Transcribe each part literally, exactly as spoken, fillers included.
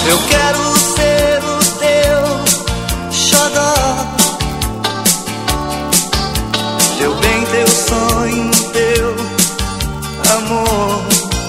Eu quero ser o teu xodó, teu bem, teu sonho, teu amor.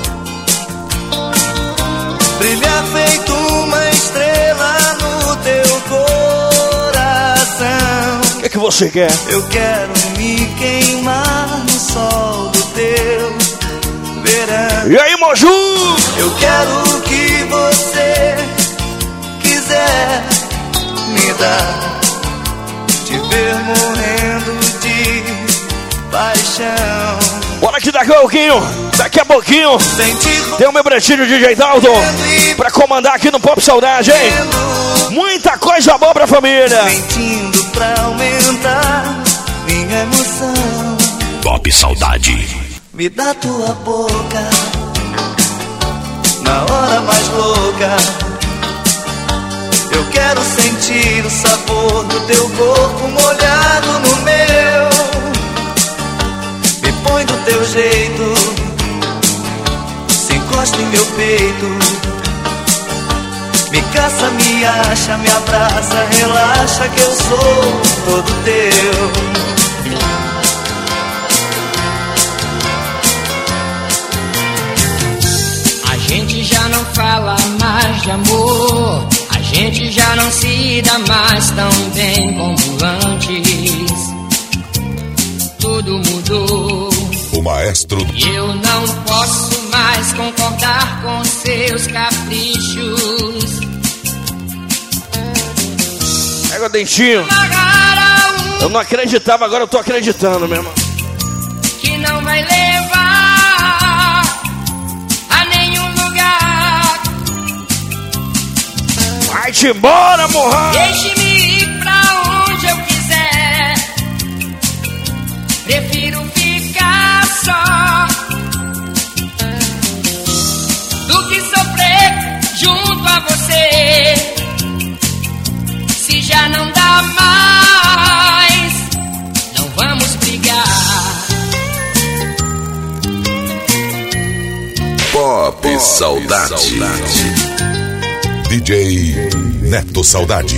Brilhar feito uma estrela no teu coração. O que é que você quer? Eu quero me queimar no sol do teu verão. E aí, Moju? Eu quero o que você quiser me dar, te ver morrendo de paixão. Bora que daqui a pouquinho, daqui a pouquinho, tem o meu bretinho de D J Dalton pra comandar aqui no Pop Saudade, hein? Muita coisa boa pra família. Mentindo pra aumentar minha emoção. Pop Saudade. Me dá tua boca na hora mais louca. Eu quero sentir o sabor do teu corpo molhado no meu. Me põe do teu jeito, se encosta em meu peito. Me caça, me acha, me abraça, relaxa que eu sou todo teu. A gente já não fala mais de amor, a gente já não se dá mais tão bem como antes. Tudo mudou. O maestro. E eu não posso mais concordar com seus caprichos. Pega o dentinho. Eu não acreditava, agora eu tô acreditando, meu irmão. Que não vai levar a nenhum lugar. Vai-te embora, morra. Deixe-me ir pra onde eu quiser. Prefiro ficar só do que sofrer junto a você. Se já não dá mais, não vamos brigar. Pop, Pop Saudade. Saudade. D J Neto Saudade.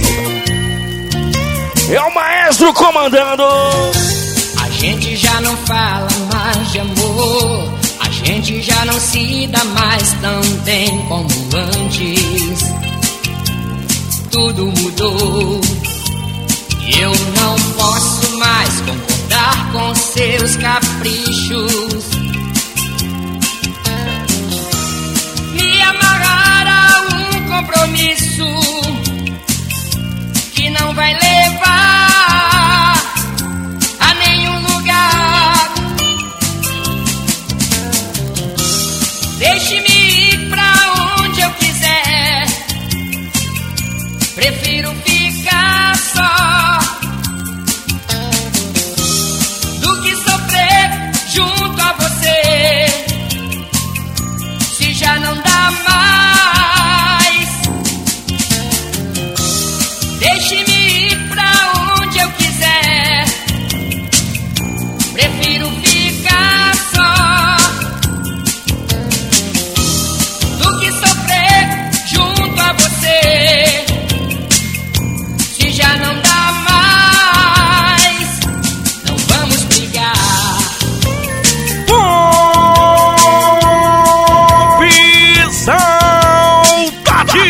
É o maestro comandando. A gente já não fala mais de amor, a gente já não se dá mais tão bem como antes. Tudo mudou e eu não posso mais concordar com seus caprichos. Me amarrar a um compromisso que não vai levar a nenhum lugar. Deixe-me ir pra onde eu quiser. Prefiro ficar só do que sofrer junto a você. Se já não dá mais, deixe-me ir pra onde eu quiser. Prefiro ficar só do que sofrer junto a você. Se já não dá mais, não vamos brigar. Pop Saudade.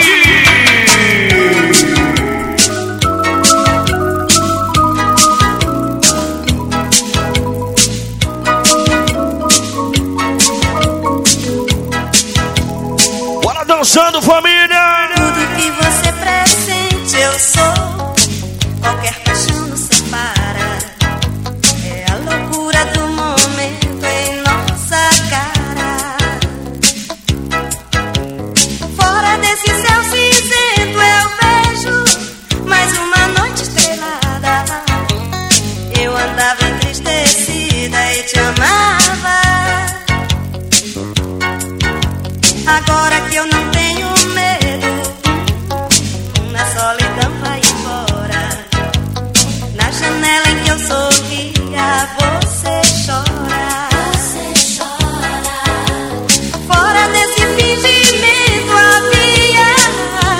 Bora dançando, família. Tudo que você pressente eu sou. Qualquer paixão nos separa. É a loucura do momento em nossa cara. Fora desse céu cinzento eu vejo mais uma noite estrelada. Eu andava entristecida e te amava. Agora que eu não tenho medo, na solidão vai embora. Na janela em que eu sorria, você chora. Você chora. Fora desse fingimento havia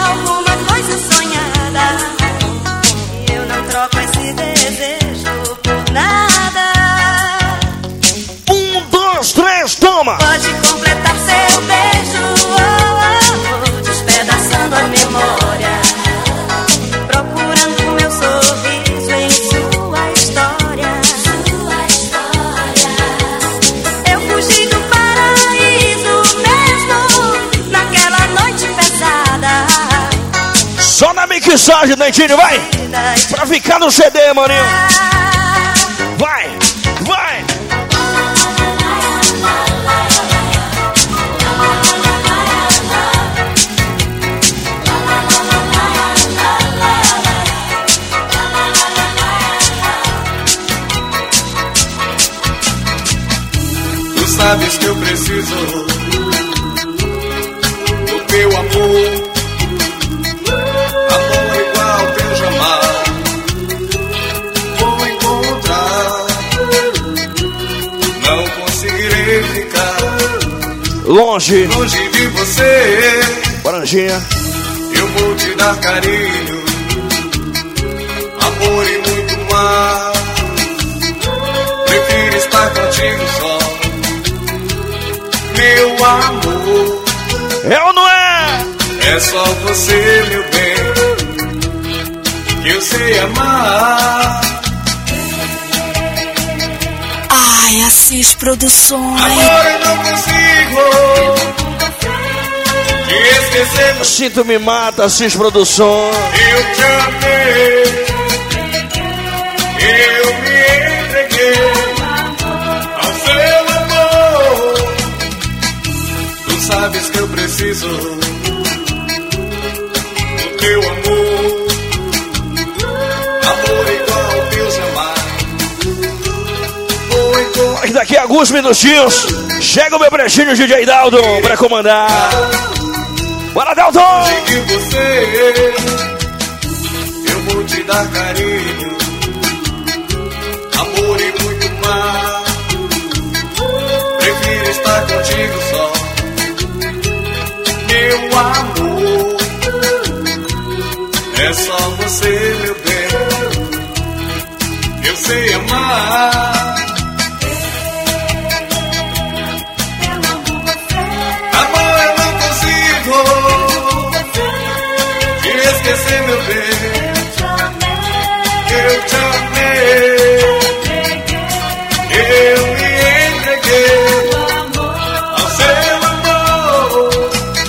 mixagem, Dentinho, vai! Pra ficar no C D, maninho! Vai! Vai! Tu sabes que eu preciso do teu amor. Amor igual teu jamais vou encontrar. Não conseguirei ficar longe, longe de você. Laranjinha, eu vou te dar carinho, amor e muito mais. Prefiro estar contigo só, meu amor. É ou não é? É só você, meu bem, que eu sei amar. Ai, Assis Produções. Amor, eu não consigo te esquecer. Sinto me mata, Assis Produções. Eu te amei, eu me entreguei ao seu amor. Tu sabes que eu preciso do teu amor. Amor igual teu jamais vou encontrar. Daqui a alguns minutinhos chega o meu brechinho D J Daldo pra comandar. Bora, Dalton! De você eu vou te dar carinho, amor e muito mais. Prefiro estar contigo só, meu amor. É só você, meu bem, eu sei amar. Amor, eu não consigo te esquecer, meu bem. Eu te amei, eu me entreguei ao seu amor.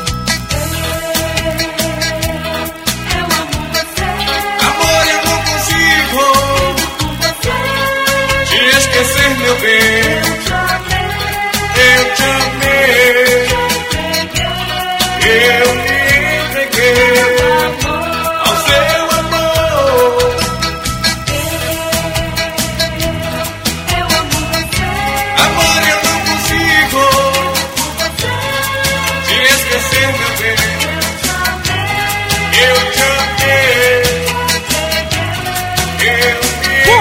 Amor, eu não consigo te esquecer, meu bem. Eu te amei, eu me entreguei ao seu amor. Amor, eu não consigo te esquecer, meu bem. Eu te amei, eu me entreguei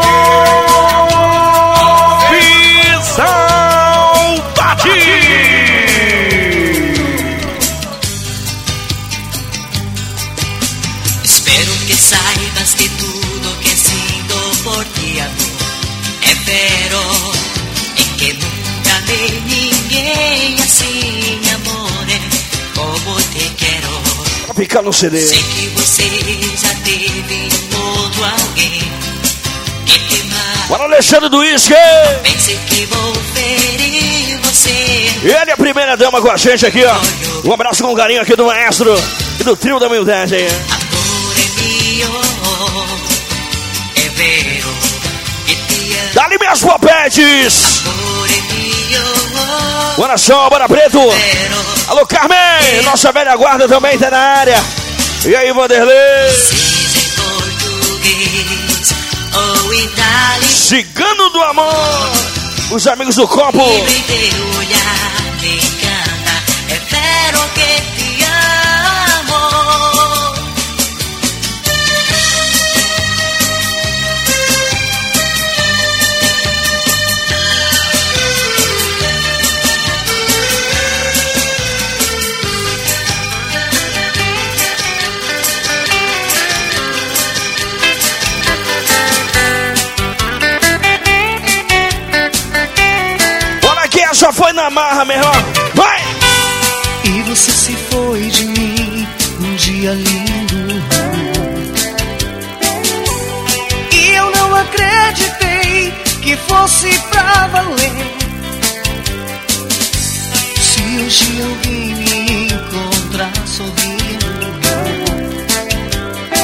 Espero que saibas que tudo que sinto por ti, amor, é vero. E que nunca vi ninguém assim, amore, como te quero. Pra ficar no C D. Sei que você já teve outro alguém que te mais. Bora, Alexandre do Isque! Pensei que vou ferir você. Ele é a primeira dama com a gente aqui, ó. Um abraço com carinho aqui do maestro e do trio da humildade aí. Dali minhas popetes! Bora só, bora preto! Alô, Carmen! Nossa velha guarda também tá na área! E aí, Vanderlei? Cigano do amor! Os amigos do copo! Só foi na marra, meu irmão. Vai! E você se foi de mim um dia lindo. E eu não acreditei que fosse pra valer. Se hoje alguém me encontrar sorrindo,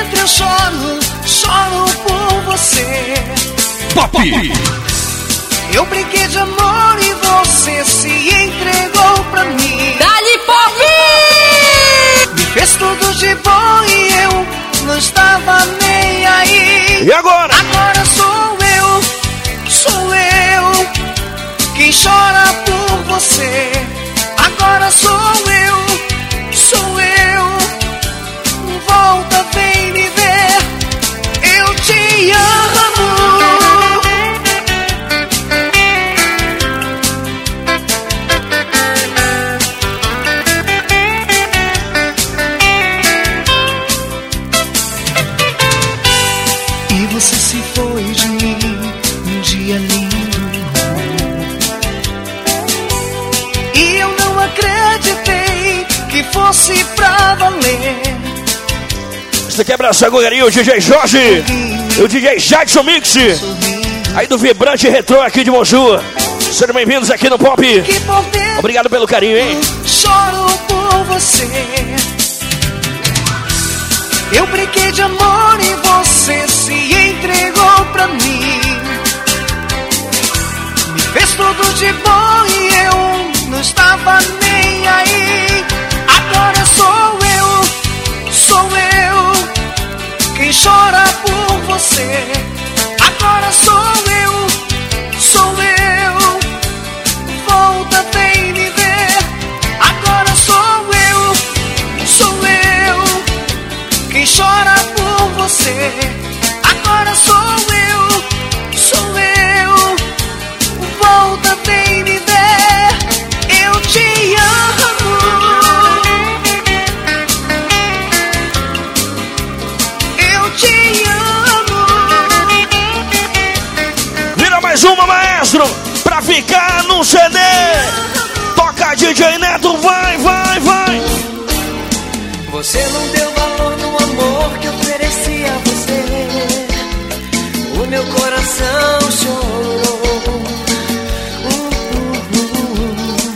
sempre eu choro, choro por você. Pop! Eu brinquei de amor e você se entregou pra mim. Dali Pop! Me fez tudo de bom e eu não estava nem aí. E agora? Agora sou eu, sou eu quem chora por você. Agora sou eu, sou eu. Volta, vem me ver. Eu te amo. E você se foi de mim um dia lindo. E eu não acreditei que fosse pra valer. Você quer abraçar agora aí o D J Jorge e o D J Jackson Mix, aí do Vibrante Retrô aqui de Moju. Sejam bem-vindos aqui no Pop. Obrigado pelo carinho, hein? Choro por você. Eu brinquei de amor e você se entregou pra mim. Me fez tudo de bom e eu não estava nem aí. Agora sou eu, sou eu quem chora por você. Agora sou eu, sou eu. Volta, vem me ver. Agora sou eu, sou eu quem chora por você. Agora sou eu, sou eu. Volta, vem me ver. Eu te amo. Eu te amo. Vira mais uma, maestro, pra ficar no C D. Toca D J Neto, vai, vai, vai. Você não deu valor no amor que eu ofereci a você. O meu coração chorou. Uh, uh, uh.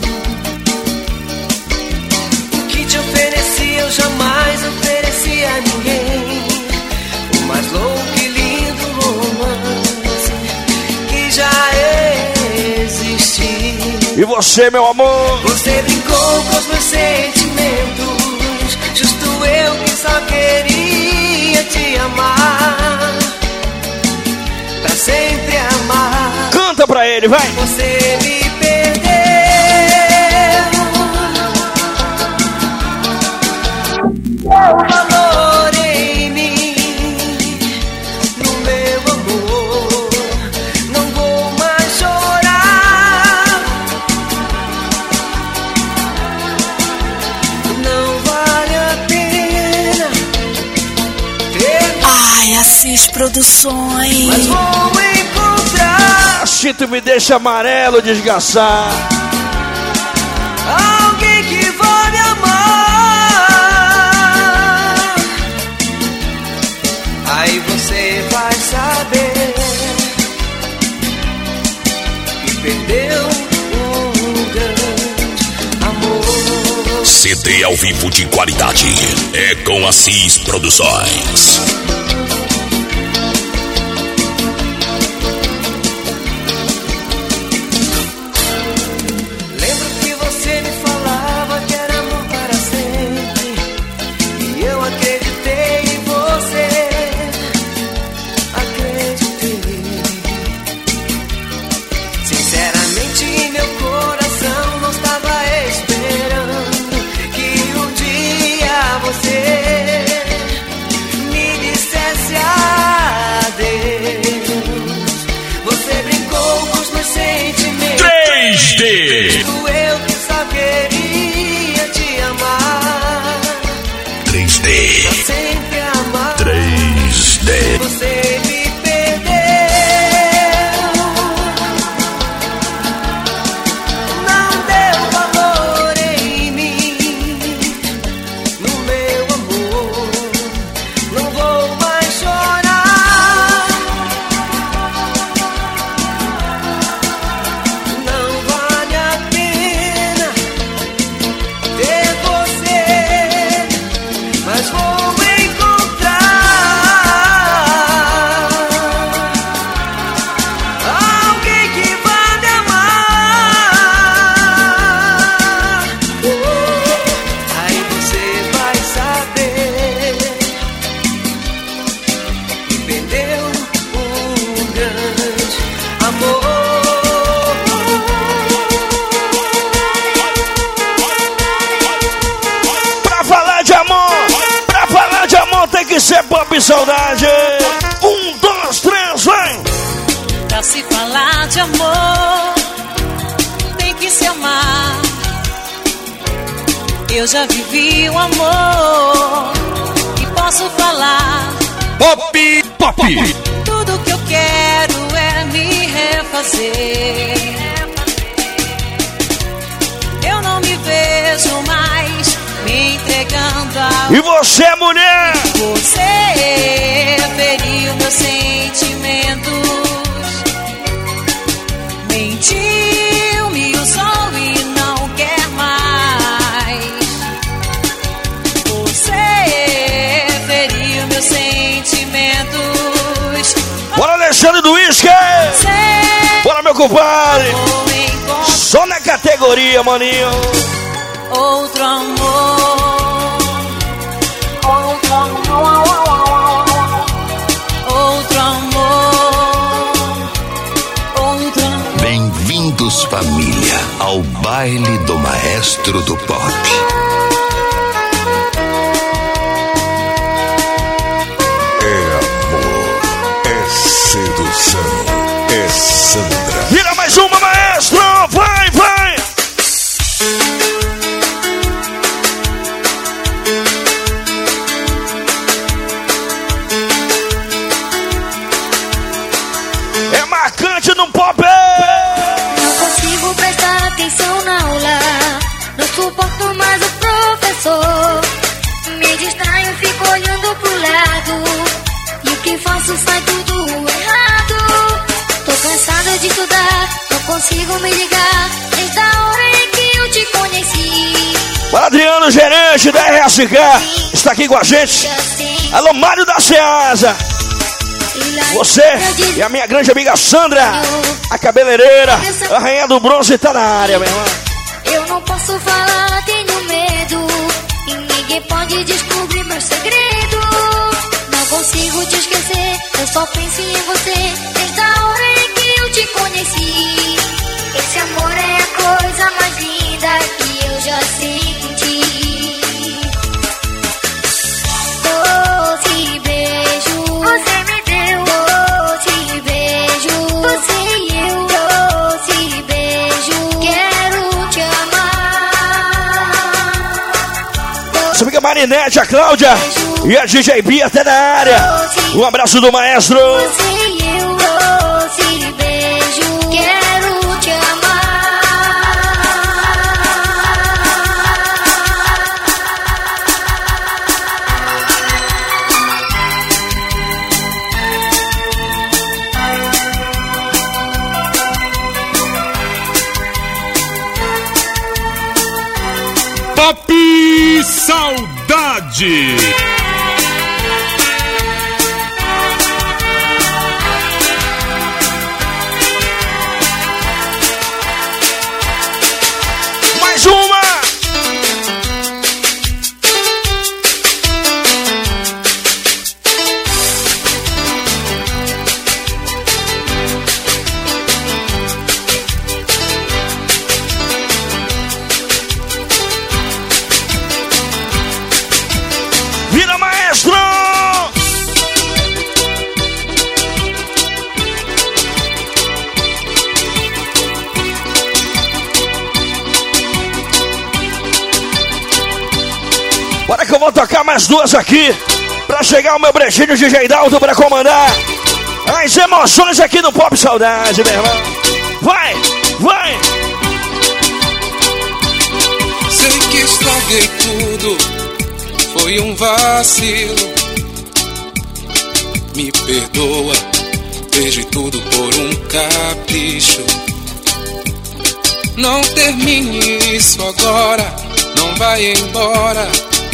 O que te ofereci eu jamais ofereci a ninguém. O mais louco e lindo romance que já existiu. E você, meu amor? Você brincou com os meus sentimentos. Justo eu que só queria te amar, pra sempre amar. Canta pra ele, vai. Você me perdeu. Deu valor em mim, no meu amor. Não vou mais chorar. Não vale a pena ter. Ai, Assis Produções. Mas vou encontrar A Chito me deixa amarelo, desgraçar. alguém que vai me amar. Aí você vai saber que perdeu um grande amor. C D ao vivo de qualidade é com Assis Produções. Lembro que você me falava que era amor para sempre, e eu acreditei em você. Acreditei. Sinceramente, meu coração não estava esperando que um dia você me dissesse Pop Saudade. Um, dois, três, vai! Pra se falar de amor, tem que se amar. Eu já vivi o amor e posso falar. Pop, pop. Tudo que eu quero é me refazer. Eu não me vejo mais me entregando ao... E você, mulher? Você feriu meus sentimentos, mentiu, me usou e não quer mais. Você feriu meus sentimentos. Bora, Alexandre do Whisky! Bora, meu compadre! Só na categoria, maninho! Outro amor, outro amor, outro amor, outro amor. Bem-vindos, família, ao baile do maestro do pop. Sedução é Sandra. Vira mais uma, maestro! Vai, vai! É marcante no pop! Não consigo prestar atenção na aula, não suporto mais o professor. Me distraio, fico olhando pro lado, e o que faço sai tudo errado. Tô cansada de estudar, não consigo me ligar desde a hora em que eu te conheci. O Adriano, gerente da R S K, está aqui com a gente. Alô, Mário da Ceasa. Você e a minha grande amiga Sandra, a cabeleireira, a rainha do bronze, tá na área, meu irmão. Eu não posso falar, tenho medo, e ninguém pode descobrir meu segredo. Não consigo te esquecer, eu só penso em você desde a hora em que eu te conheci. Esse amor é a coisa mais linda que eu já senti. Doce beijo, você me deu. Doce beijo, você e eu. Doce beijo, quero te amar. Sua amiga Marinete, a Cláudia e a D J Bia até na área. Um abraço do maestro. Você e eu, doce beijo, quero te amar. Pop Saudade. Mais uma! Vira, maestro! Bora que eu vou tocar mais duas aqui pra chegar o meu brejinho D J Dalton pra comandar as emoções aqui no Pop Saudade, meu irmão. Vai, vai! Sei que estraguei tudo, foi um vacilo. Me perdoa, perdi tudo por um capricho. Não termine isso agora, não vai embora,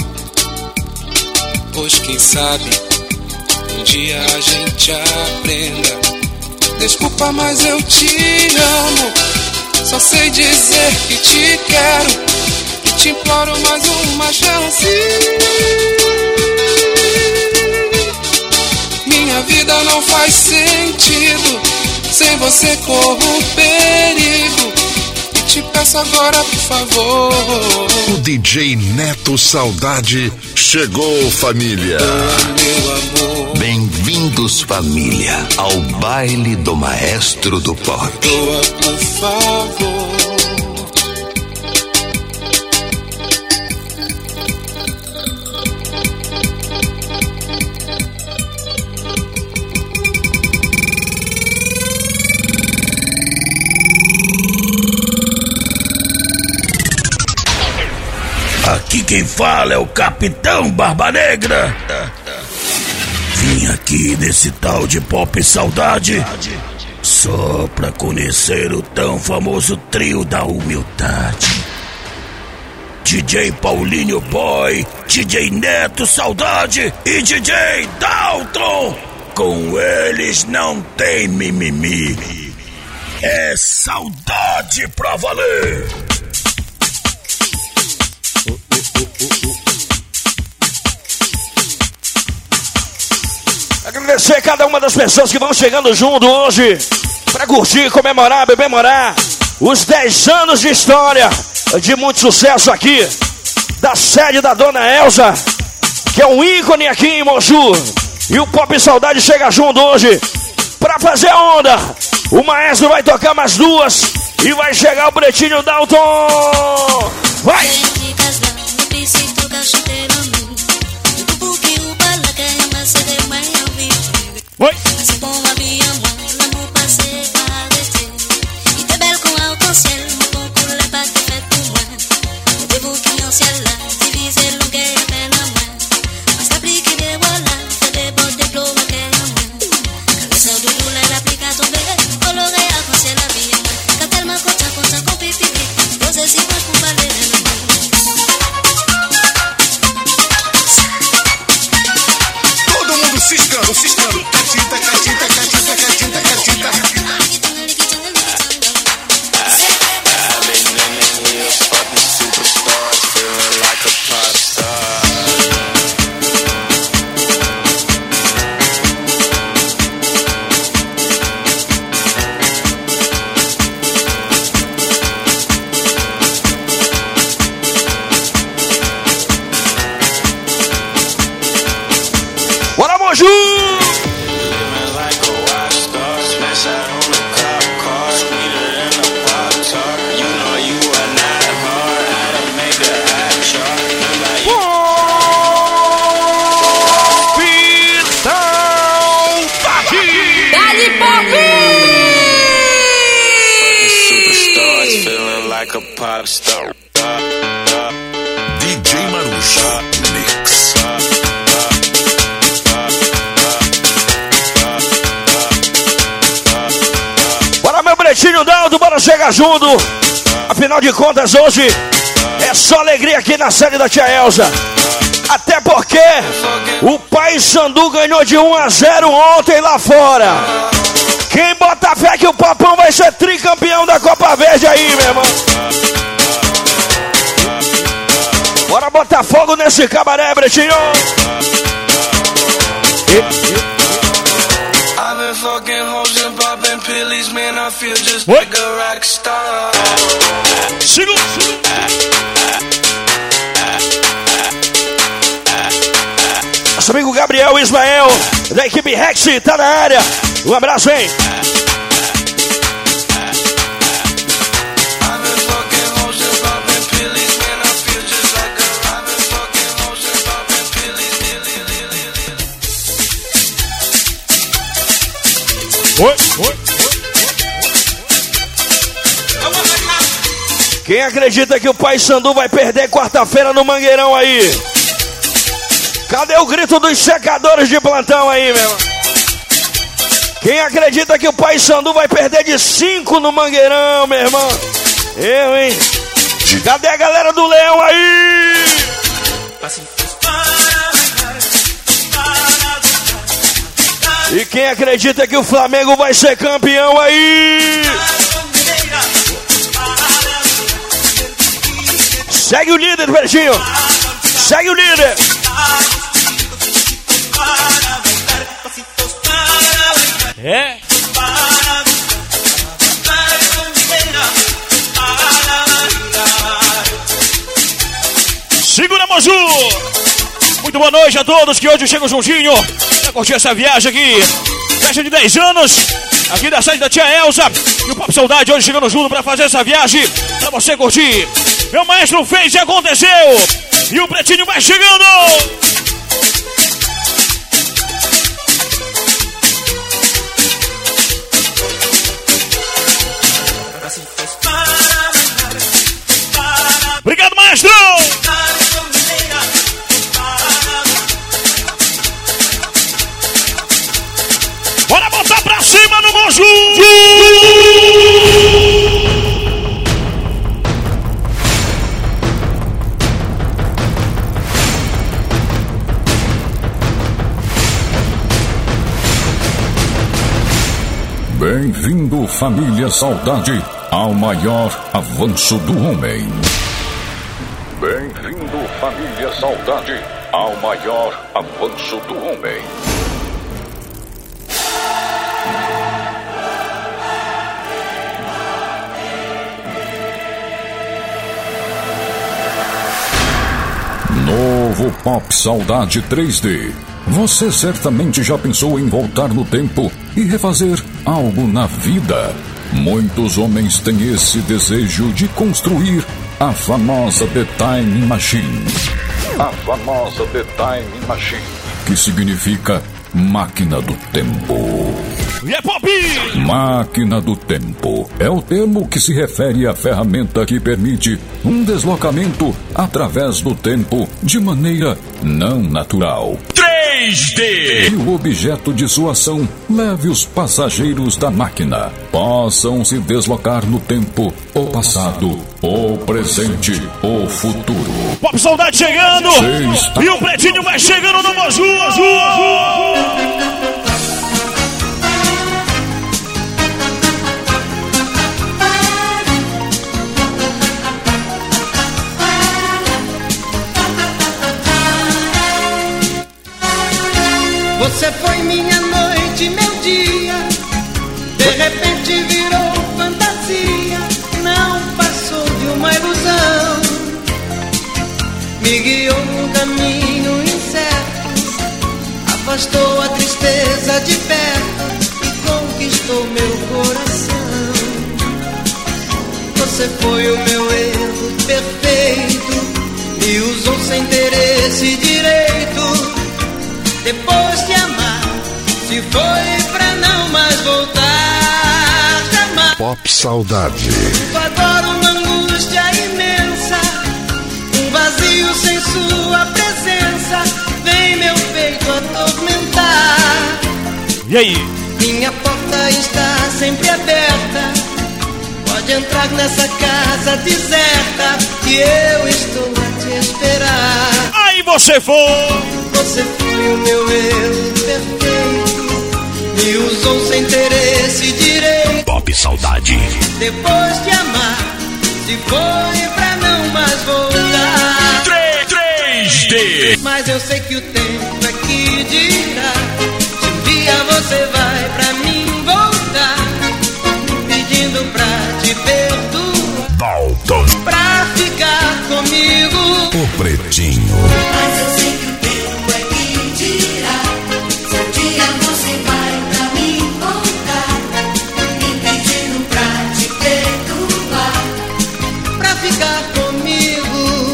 pois quem sabe um dia a gente aprenda. Desculpa, mas eu te amo, só sei dizer que te quero e te imploro mais uma chance. Minha vida não faz sentido, sem você corro perigo. te peço agora, por favor. O D J Neto Saudade chegou, família. Meu amor, Bem-vindos, família, ao baile do maestro do pop. doa, por favor. Aqui quem fala é o Capitão Barba Negra. Vim aqui nesse tal de Pop Saudade só pra conhecer o tão famoso trio da humildade. D J Paulinho Boy, D J Neto Saudade e D J Dalton. Com eles não tem mimimi. É saudade pra valer. Agradecer cada uma das pessoas que vão chegando junto hoje pra curtir, comemorar, bebemorar os dez anos de história de muito sucesso aqui da sede da Dona Elza, que é um ícone aqui em Moju. E o Pop Saudade chega junto hoje pra fazer onda. O maestro vai tocar mais duas e vai chegar o Pretinho Dalton. Vai! Oi. Todo mundo ciscando, ciscando. Catita, catita, catita, catita, catita. Bora, Moju! Dali Pop! D J Marujo Mix. Bora, meu Pretinho Dalton, bora chegar junto. Afinal de contas, hoje é só alegria aqui na sede da tia Elza. Até porque o Paysandu ganhou de um a zero ontem lá fora. Quem bota fé que o Papão vai ser tricampeão da Copa Verde aí, meu irmão. Bora botar fogo nesse cabaré, Pretinho. Segura. Nosso amigo Gabriel Ismael, da equipe Rex, tá na área. Um abraço, hein? Oi, oi. Quem acredita que o Paysandu vai perder quarta-feira no Mangueirão aí? Cadê o grito dos secadores de plantão aí, meu? Quem acredita que o Paysandu vai perder de cinco no Mangueirão, meu irmão? Eu, hein? Cadê a galera do Leão aí? E quem acredita que o Flamengo vai ser campeão aí? Segue o líder, Bertinho. Segue o líder. É. Moju! Muito boa noite a todos que hoje chegam juntinho pra curtir essa viagem aqui. Festa de dez anos, aqui da sede da tia Elza. E o Pop Saudade hoje chegando junto pra fazer essa viagem pra você curtir. Meu maestro fez e aconteceu. E o Pretinho vai chegando. Obrigado, maestro! Bora botar pra cima no Moju! Bem-vindo, família Saudade, ao maior avanço do homem. Bem-vindo, família Saudade, ao maior avanço do homem. Novo Pop Saudade três D. Você certamente já pensou em voltar no tempo e refazer algo na vida. Muitos homens têm esse desejo de construir a famosa The Time Machine. A famosa The Time Machine, que significa máquina do tempo. E é Pop! Máquina do tempo é o termo que se refere à ferramenta que permite um deslocamento através do tempo de maneira não natural. três D! E o objeto de sua ação leve os passageiros da máquina possam se deslocar no tempo, o passado, o presente, o futuro. Pop Saudade chegando! Está... E o Pretinho vai chegando no Moju! Você foi minha noite, meu dia. De repente virou fantasia. Não passou de uma ilusão. Me guiou num caminho incerto. Afastou a tristeza de perto e conquistou meu coração. Você foi o meu erro perfeito. Me usou sem ter esse direito. Depois de amar, se foi pra não mais voltar, jamais. Pop Saudade. Agora uma angústia imensa, um vazio sem sua presença, vem meu peito atormentar. E aí? Minha porta está sempre aberta, pode entrar nessa casa deserta, que eu estou a te esperar. Aí você foi! Você foi o meu erro perfeito, me usou sem ter esse direito. Pop Saudade. Depois de amar, se foi pra não mais voltar. três D. Mas eu sei que o tempo é que dirá se um dia você vai pra mim voltar, pedindo pra te perdoar, Dalton, pra ficar comigo. O Pretinho. Mas eu sei que o tempo é que dirá se um dia você vai pra mim voltar, me pedindo pra te perdoar, pra ficar comigo.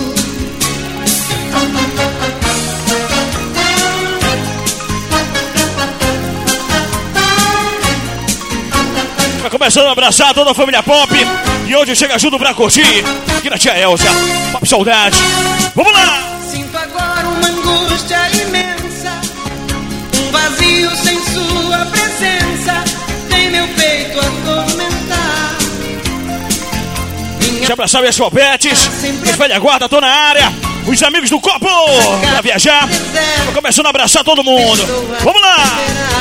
Vai começando a abraçar toda a família Pop. E hoje chega junto pra curtir aqui na tia Elza. Pop Saudade. Vamos lá! Sinto agora uma angústia imensa, um vazio sem sua presença, tem meu peito a atormentar. Deixa eu abraçar minhas copetes. Os velha guarda, tô na área. Os amigos do copo pra viajar. Tô começando a abraçar todo mundo. Vamos lá!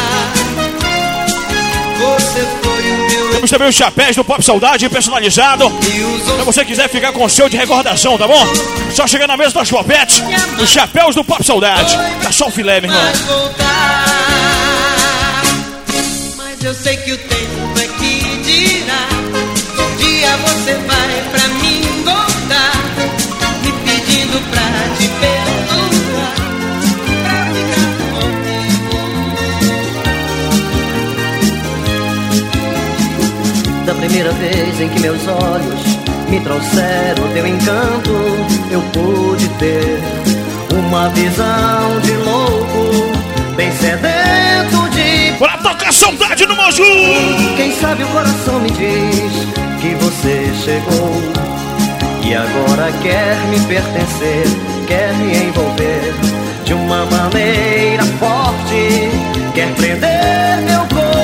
Você foi o meu. Temos também os chapéus do Pop Saudade personalizado. Se você quiser ficar com o seu de recordação, tá bom? Só chegar na mesa das copetes. Os chapéus do Pop Saudade. Tá só o filé, meu irmão. Mas eu sei que o tempo é que dirá se um dia você vai pra mim voltar, me pedindo pra te ver. vez em que meus olhos me trouxeram teu encanto, eu pude ter uma visão de louco, bem sedento de... Bora tocar saudade no Moju! Quem sabe o coração me diz que você chegou e agora quer me pertencer, quer me envolver de uma maneira forte, quer prender meu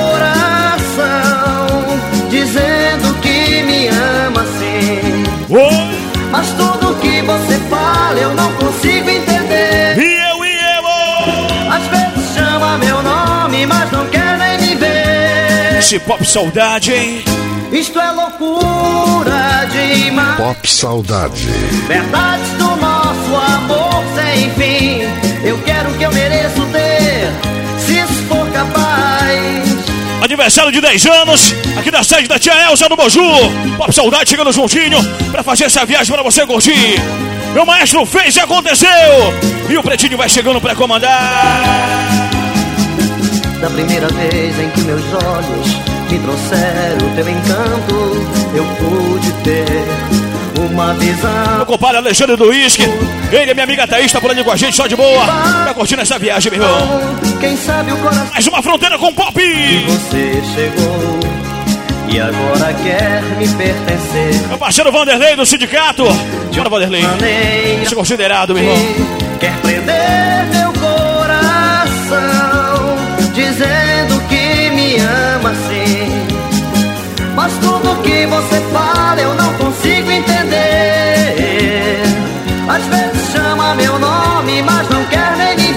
coração, dizendo que me ama sim. Oi. Mas tudo que você fala eu não consigo entender. E eu, e eu! Às vezes chama meu nome, mas não quer nem me ver. Esse pop saudade, hein? Isto é loucura demais. Pop Saudade. Verdades do nosso amor sem fim. Eu quero o que eu mereço ter, se isso for capaz. Aniversário de dez anos, aqui da sede da tia Elza no Moju. Pop Saudade chegando juntinho pra fazer essa viagem pra você curtir. Meu maestro fez e aconteceu. E o Pretinho vai chegando pra comandar. Da primeira vez em que meus olhos me trouxeram teu encanto, eu pude ter uma visão. Meu compadre Alexandre do Whisky, ele e minha amiga Thaís tá por ali com a gente, só de boa. Tá curtindo essa viagem, meu irmão. Quem sabe o coração. Mais uma fronteira com pop. E você chegou e agora quer me pertencer. Meu parceiro Vanderlei do sindicato. Bora, Vanderlei. Você é considerado, meu irmão. Quer prender meu coração, dizendo que me ama sim. Mas tudo que você fala eu não consigo entender. Às vezes chama meu nome, mas não quer nem me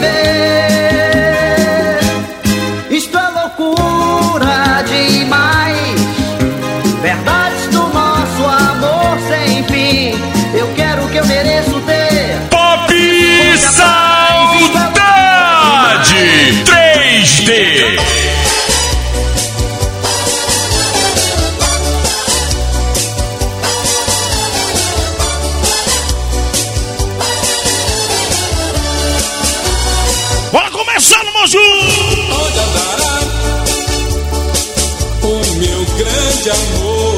ver. Isto é loucura demais. Verdades do nosso amor sem fim. Eu quero o que eu mereço ter. Pop Saudade três D. Bora começar no Moju! Onde andará o meu grande amor,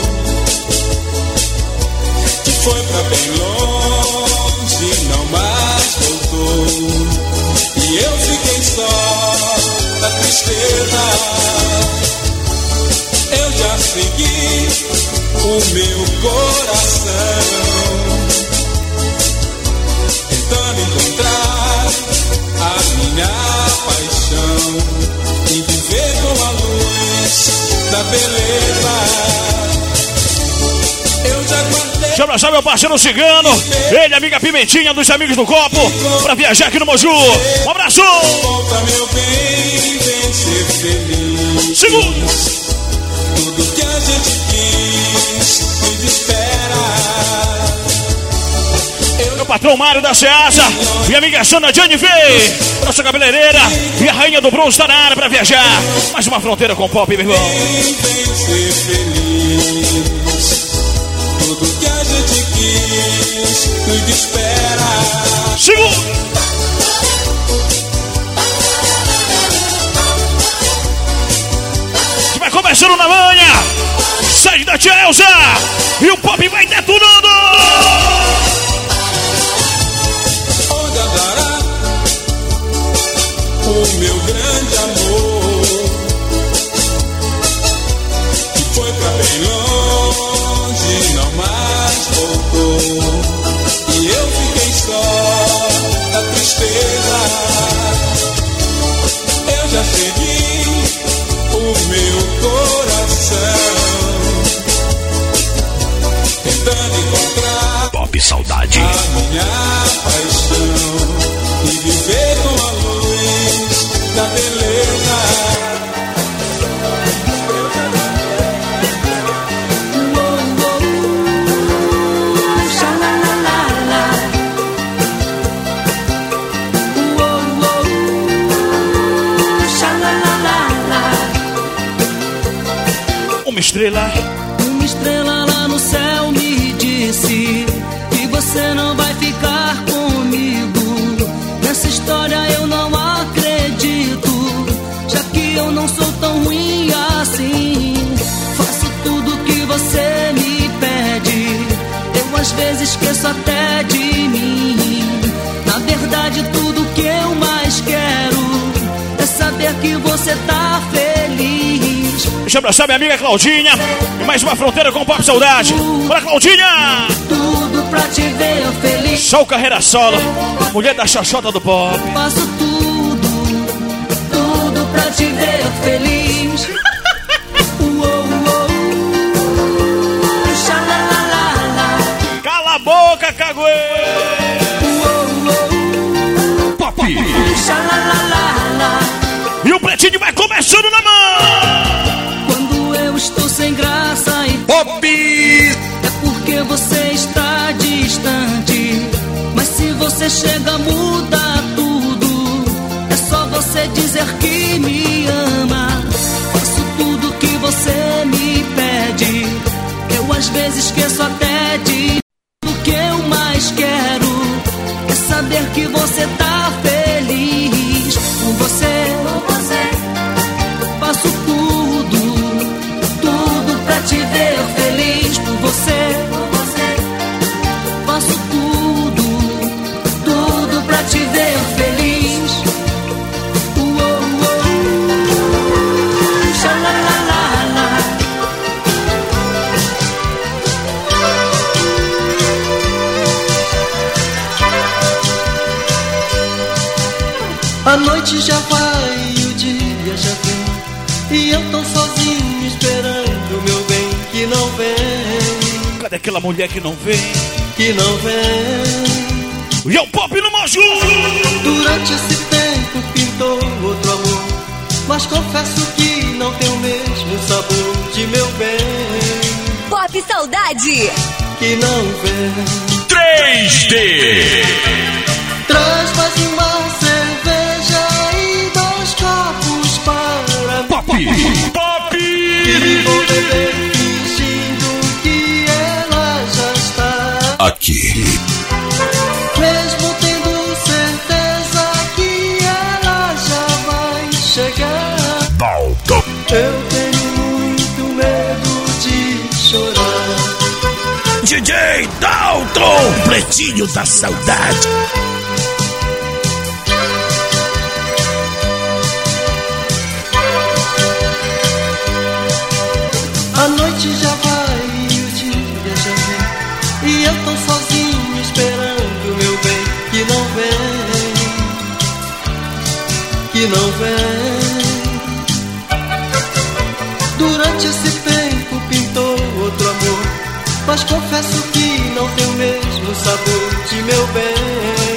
que foi pra bem longe, não mais voltou, e eu fiquei só da tristeza. Eu já segui o meu coração, tentando encontrar a minha paixão e viver com a luz da beleza. Eu já guardei. Deixa eu abraçar meu parceiro Cigano, ele, amiga Pimentinha dos Amigos do Copo, pra viajar aqui no Moju. Um abraço! Volta, meu bem, vem ser feliz. Segura! Tudo que a gente quis me espera. Meu patrão Mário da Ceasa, minha amiga Sandra Jennifer, nossa cabeleireira e a rainha do bronze tá na área pra viajar. Mais uma fronteira com pop, meu irmão. Vem ser feliz. Tudo que a gente quis nos espera. Segura! Que vai começando na manhã. Sede da tia Elza e o pop vai detonando. Onde andará o meu grande amor, que foi pra bem longe, não mais voltou, e eu fiquei só da tristeza. Eu já segui o meu coração, tentando encontrar Pop Saudade. a minha paixão e viver com a luz da beleza. Uma estrela. Uma estrela lá no céu me disse que você não vai ficar comigo. Nessa história eu não acredito, já que eu não sou tão ruim assim. Faço tudo que você esqueço até de mim. Na verdade, tudo que eu mais quero é saber que você tá feliz. Deixa eu abraçar minha amiga Claudinha. E mais uma fronteira com o Pop Saudade. Bora, Claudinha! Tudo pra te ver feliz. Só o carreira solo. Mulher da xoxota do pop. Faço tudo, tudo pra te ver feliz. Cala a boca, caguê! Pop! E o pretinho vai começando na mão! Quando eu estou sem graça e Pop! é porque você está distante. Mas se você chega, muda tudo. É só você dizer que me ama. Faço tudo que você me pede. Eu às vezes esqueço até de o que eu mais quero é saber que você tá feliz. Com você, com você faço tudo, tudo pra te ver feliz. Por você, por você faço tudo, tudo pra te ver feliz. Uou, uou, xalalalala. A noite já vai e o dia já vem, e eu tô sozinho esperando meu bem que não vem. Cadê aquela mulher que não vem? Que não vem. E o Pop no Moju! Durante esse tempo pintou outro amor, mas confesso que não tem o mesmo sabor de meu bem. Pop Saudade! Que não vem. três D. Traz mais uma cerveja e dois copos para Pop! mim. Pop! E vou beber fingindo que ela já está aqui. Mesmo tendo certeza que ela já vai chegar. Dalton. Eu tenho muito medo de chorar. D J Dalton, pretinho da saudade. A noite já vai e o dia já vem, e eu tô sozinho esperando meu bem que não vem, que não vem. Durante esse tempo pintou outro amor, mas confesso que não tem o mesmo sabor de meu bem,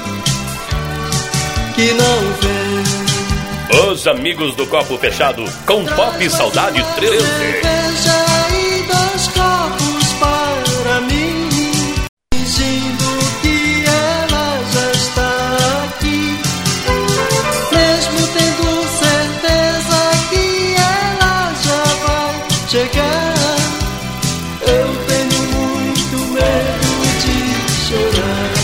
que não vem. Os amigos do Copo Fechado com Pop Saudade três D. Cerveja e dois copos para mim, fingindo que ela já está aqui. Mesmo tendo certeza que ela já vai chegar, eu tenho muito medo de chorar.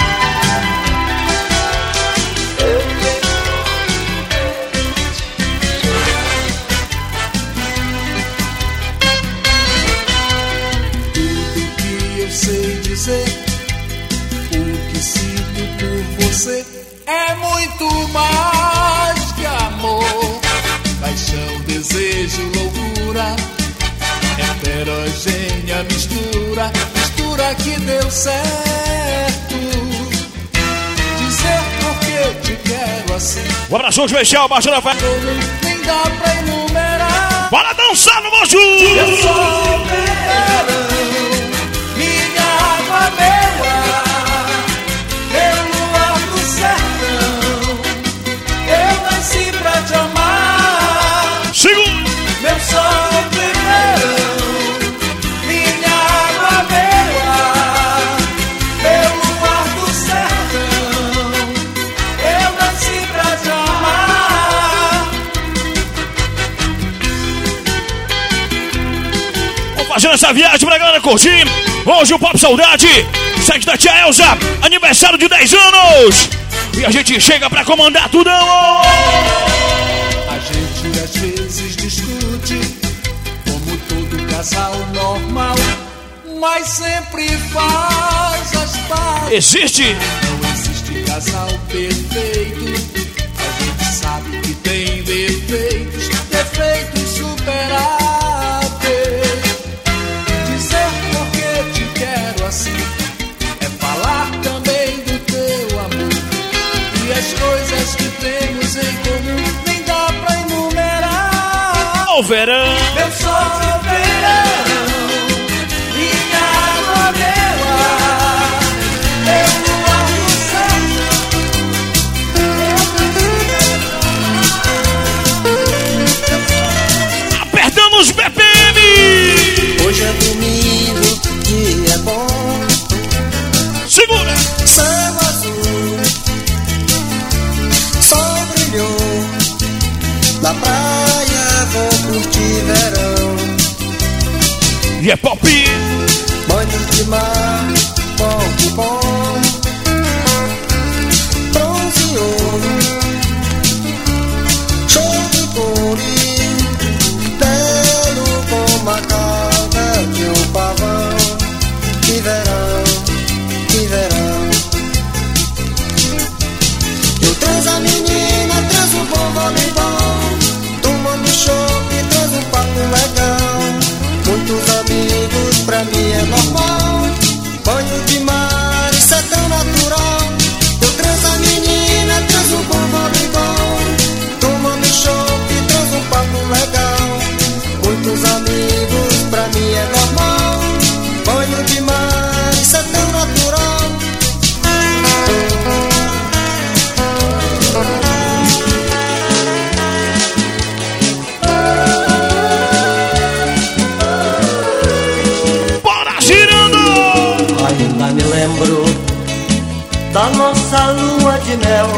O que sinto por você é muito mais que amor, paixão, desejo, loucura, heterogênea mistura, mistura que deu certo. Dizer por que te quero assim. Um abraço especial, Baixada Fé. Nem dá pra enumerar. Bora dançar no Moju! Eu sou verão, minha água beira, meu luar do sertão, eu nasci pra te amar. Segundo. Meu sol verão, minha água beira, meu luar do sertão, eu nasci pra te amar. Vamos fazendo essa viagem pra galera curtir. Hoje o Pop Saudade, sete da tia Elza, aniversário de dez anos. E a gente chega pra comandar tudão. A gente às vezes discute, como todo casal normal, mas sempre faz as pazes. Existe? Não existe casal perfeito. A gente sabe que tem defeitos, defeitos superáveis. Dizer porque te quero assim é falar também do teu amor. E as coisas que temos em comum nem dá pra enumerar. O verão, meu sol é o verão, minha água, meu ar, meu luar no céu. Apertando os B P M. Hoje é domingo, dia é bom. Segura. Céu azul, sol brilhou. Na praia vou curtir verão. E é pop. Banho de mar, bom que bom. Bronzeou, show de cores, belo como a cauda de um pavão. Que verão, que verão. Eu transo a menina, transo o bom voleibol. Tomando chope, transo um papo legal. Muitos amigos, pra mim é normal. Banho de mar, isso é tão natural. Eu transo a menina, transo um bom voleibol. Tomando chope, transo um papo legal. Muitos amigos, pra mim é normal. Banho de mar, isso é tão natural. Bora girando! Ainda me lembro da nossa lua de mel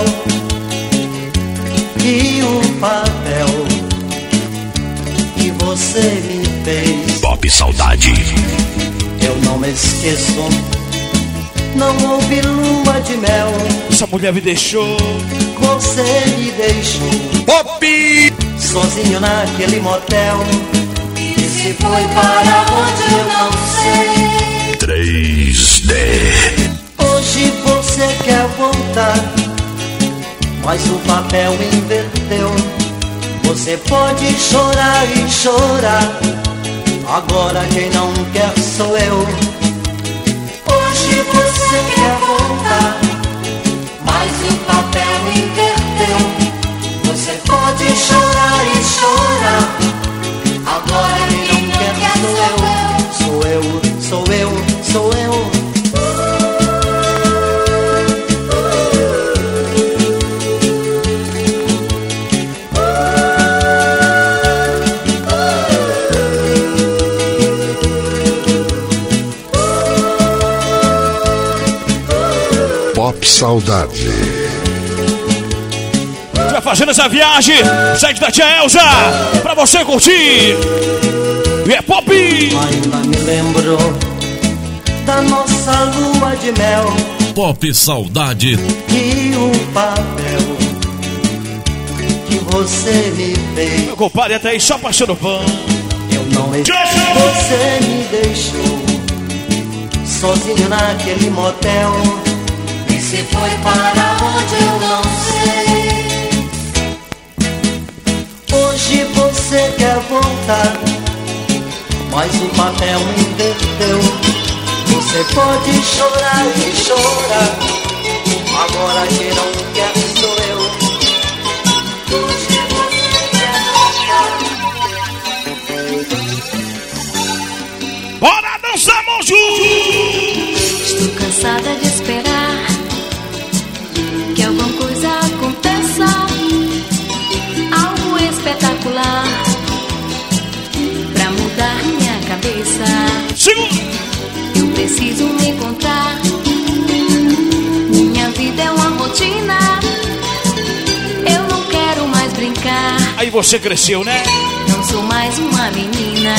e o papel que você me fez. Pop Saudade. Eu não me esqueço, não houve lua de mel. Essa mulher me deixou. Você me deixou Pop! sozinho naquele motel. E se foi para onde eu não sei. três D. Hoje você quer voltar, mas o papel inverteu. Você pode chorar e chorar, agora quem não quer sou eu. Hoje você quer voltar, mas o papel inverteu. Você pode chorar e chorar, agora quem não quer sou eu. Sou eu, sou eu, sou eu. Pop Saudade. Vai fazendo essa viagem, sede da tia Elza, pra você curtir. E é pop! Ainda me lembro da nossa lua de mel Pop Saudade. e o papel que você me fez. Meu compadre até aí só passando pão. Eu não esqueço, você me deixou sozinho naquele motel. E se foi para onde eu não sei. Hoje você quer voltar, mas o papel inverteu. Você pode chorar e chorar, agora quem não quer sou eu. Hoje você quer voltar. Bora dançar, monju! Estou cansada de esperar que alguma coisa aconteça, algo espetacular pra mudar minha cabeça. Segura! Eu preciso me encontrar. Minha vida é uma rotina. Eu não quero mais brincar. Aí você cresceu, né? Não sou mais uma menina.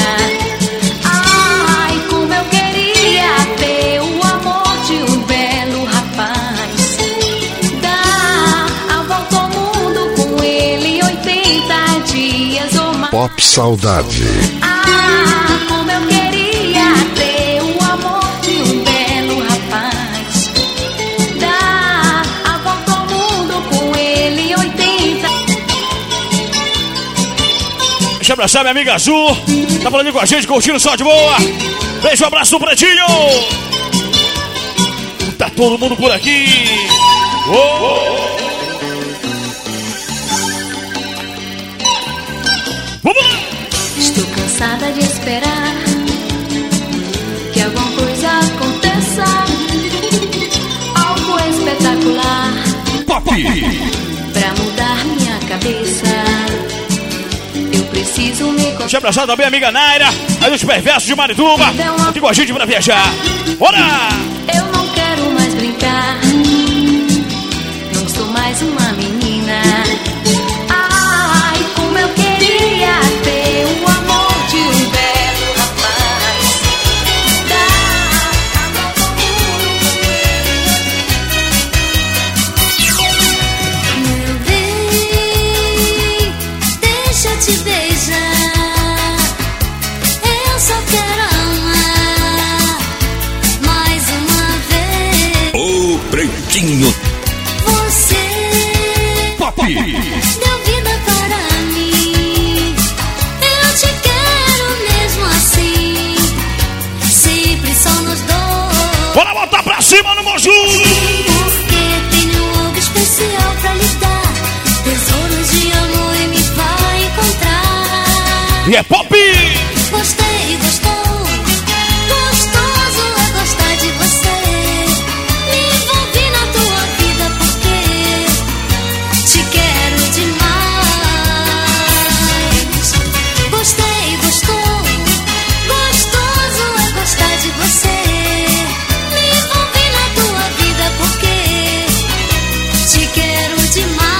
Ai, como eu queria ter o amor de um belo rapaz. Dar a volta ao mundo com ele oitenta dias ou mais. Pop Saudade. Ah, como eu queria ter o amor abraçar minha amiga Azul. Tá falando com a gente, curtindo o sol de boa. Beijo, um abraço do Pretinho. Tá todo mundo por aqui. Oh. Vamos lá. Estou cansada de esperar que alguma coisa aconteça, algo espetacular, Pop, pra mudar minha cabeça. Eu preciso me concentrar. Deixa eu abraçar também a amiga Naira, aí os perversos de Marituba, aqui com a gente pra viajar. Bora! Eu não quero mais brincar, não sou mais uma menina. Ai, como eu queria ter o amor de um belo rapaz. Meu bem, deixa eu te beijar. Eu só quero amar mais uma vez. Ô Pretinho. Você Pop, deu vida para mim. Eu te quero mesmo assim. Sempre só nós dois. bora botar pra cima no Moju. Porque tenho algo especial pra lhe dar. Tesouros de amor e me vai encontrar. E é Pop. Gostei, gostou. Gostoso é gostar de você. Me envolvi na tua vida porque te quero demais. Gostei, gostou. Gostoso é gostar de você. Me envolvi na tua vida porque te quero demais.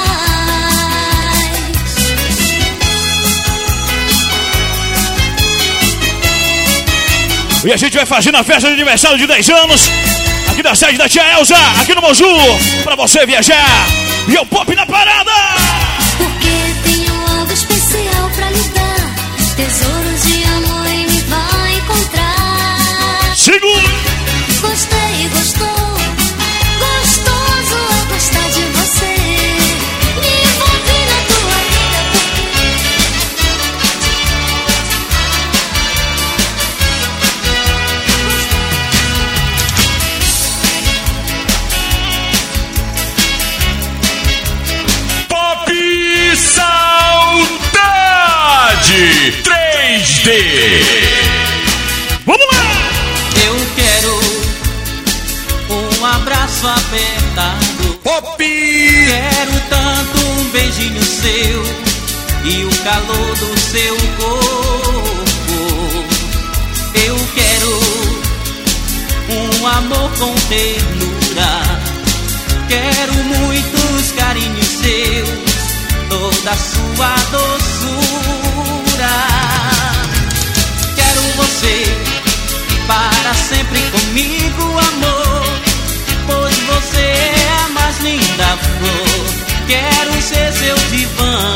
E a gente vai fazendo a festa de aniversário de dez anos aqui da sede da tia Elza, aqui no Moju, pra você viajar. E é o Pop na parada. Porque tenho algo especial pra lhe dar. Tesouros de amor e me vai encontrar. Segura. Gostei, gostou. Gostoso é gostar de você. Me envolvi na tua vida. Pop Saudade três D. Vamos lá. Eu quero um abraço apertado. Pop. Quero tanto um beijinho seu e o calor do seu corpo. Eu quero um amor com ternura. Quero muitos carinhos seus, toda a sua doçura. Quero você para sempre comigo, amor, pois você é a mais linda flor. Quero ser seu divã.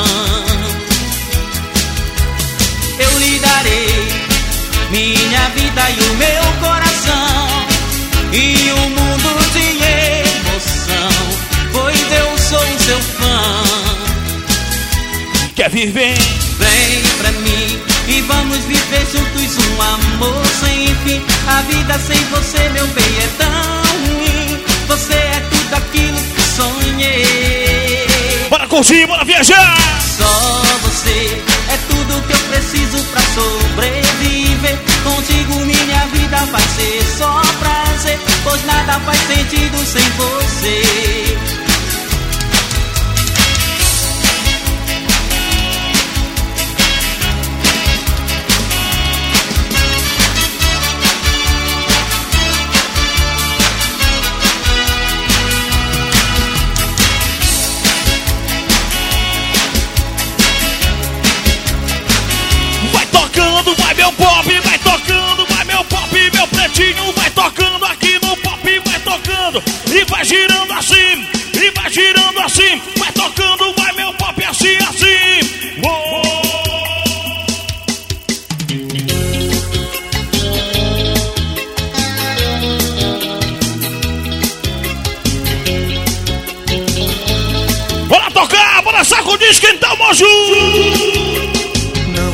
Eu lhe darei minha vida e o meu coração e um mundo de emoção, pois eu sou seu fã. Quer viver? Vem pra mim e vamos viver juntos um amor sem fim. A vida sem você, meu bem, é tão ruim. Você é tudo aquilo que sonhei. Bora curtir, bora viajar. Só você é tudo que eu preciso pra sobreviver. Contigo minha vida vai ser só prazer, pois nada faz sentido sem você. Vai tocando, vai meu Pop, vai tocando, vai meu Pop, meu Pretinho, vai tocando aqui no Pop, vai tocando e vai girando assim, e vai girando assim, vai tocando, vai meu Pop assim, assim. Uou! Bora tocar, bora sacudir, esquentar o Moju.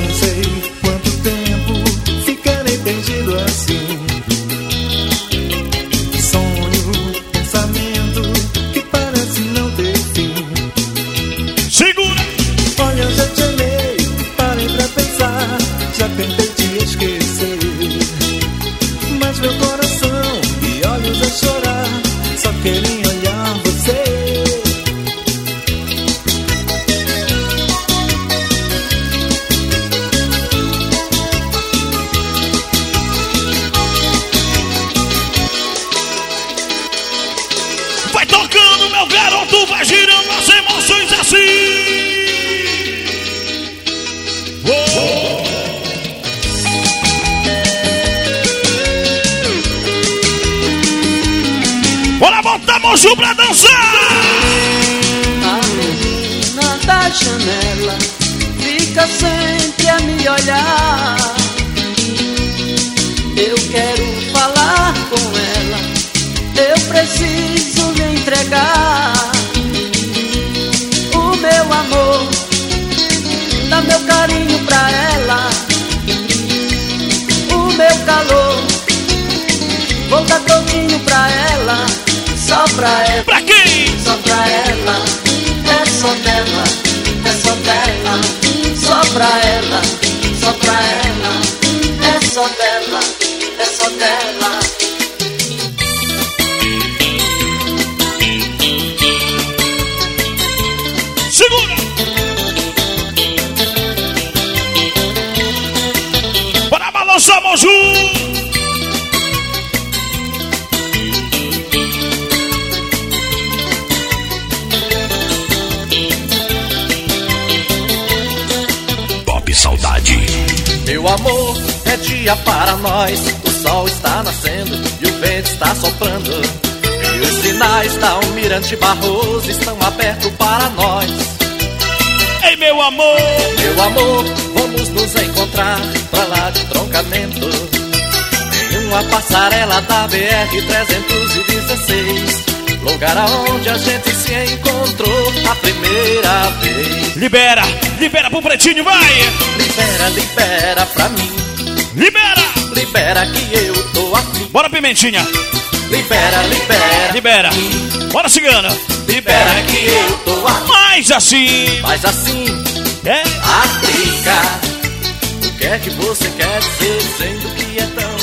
dançar! A menina da janela fica sempre a me olhar. Eu quero falar com ela, eu preciso lhe entregar o meu amor, dá meu carinho pra ela, o meu calor, vou dar todinho pra ela, só pra ela. Pra quem? Só pra ela, é só dela, é só dela, só pra ela, só pra ela, é só dela, é só dela. Segura! Bora balançar, Moju! Pop Saudade. Meu amor, é dia para nós. O sol está nascendo e o vento está soprando. E os sinais da Almirante Barroso estão abertos para nós. Ei, meu amor! Meu amor, vamos nos encontrar pra lá de troncamento, em uma passarela da B R trezentos e dezesseis, lugar aonde a gente se encontrou a primeira vez. Libera, libera pro Pretinho, vai! Libera, libera pra mim. Libera! Libera que eu tô afim. Bora, Pimentinha! Libera, libera. Libera! Bora, Cigana! Libera que eu tô afim. Mais assim! Mais assim! É? Aplica. O que é que você quer dizer dizendo que é tão